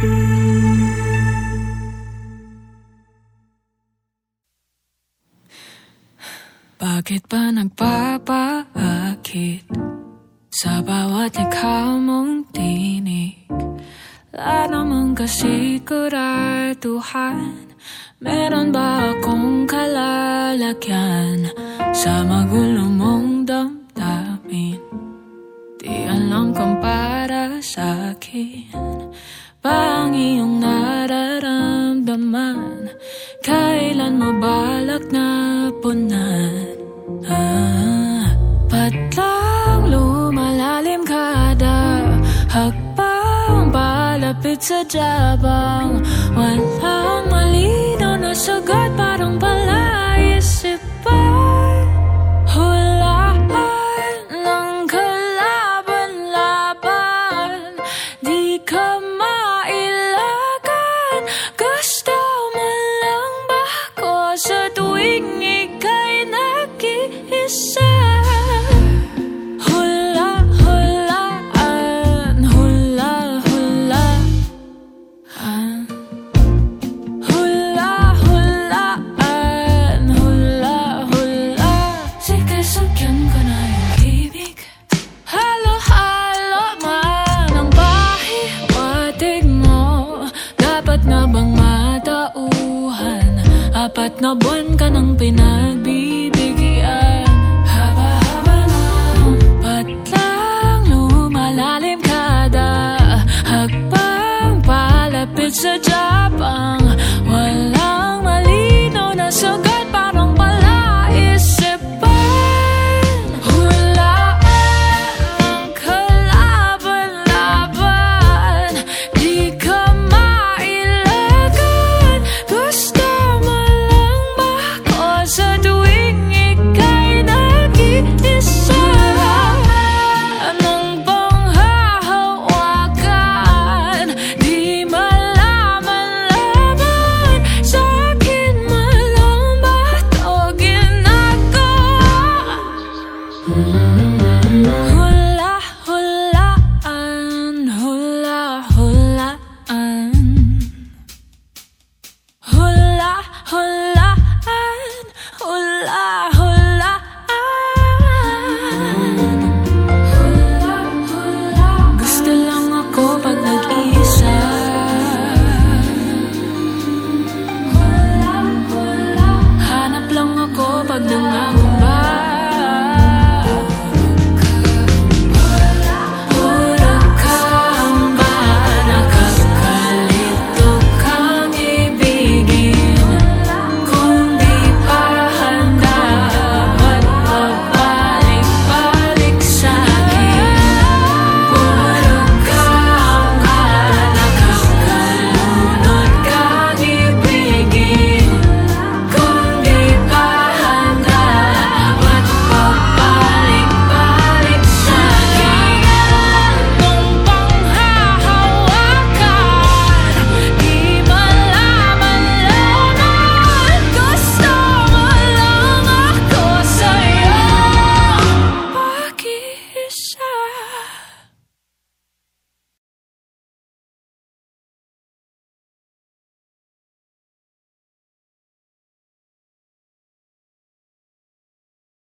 Bakit ba nagpapaakit sa bawat likha mong tinig? Wala namang kasiguraduhan. Meron ba akong kalalagyan sa magulo mong damdamin? Di alam kung para sa'kin ba ang iyong nararamdaman? Kailan mo balak na punan? Ba't lang lumalalim kada hakbang palapit sa jabang? Walang malinaw na sagot, parang palaisipan. Hulaan ng kalaban-laban, di ka mailagan. Gusto mo lang ba ako sa tuwing ika'y nag-iisa? Apat na buwan ka nang pinagbibigyan. Haba-haba na, ba't lang lumalalim kada hakbang palapit sa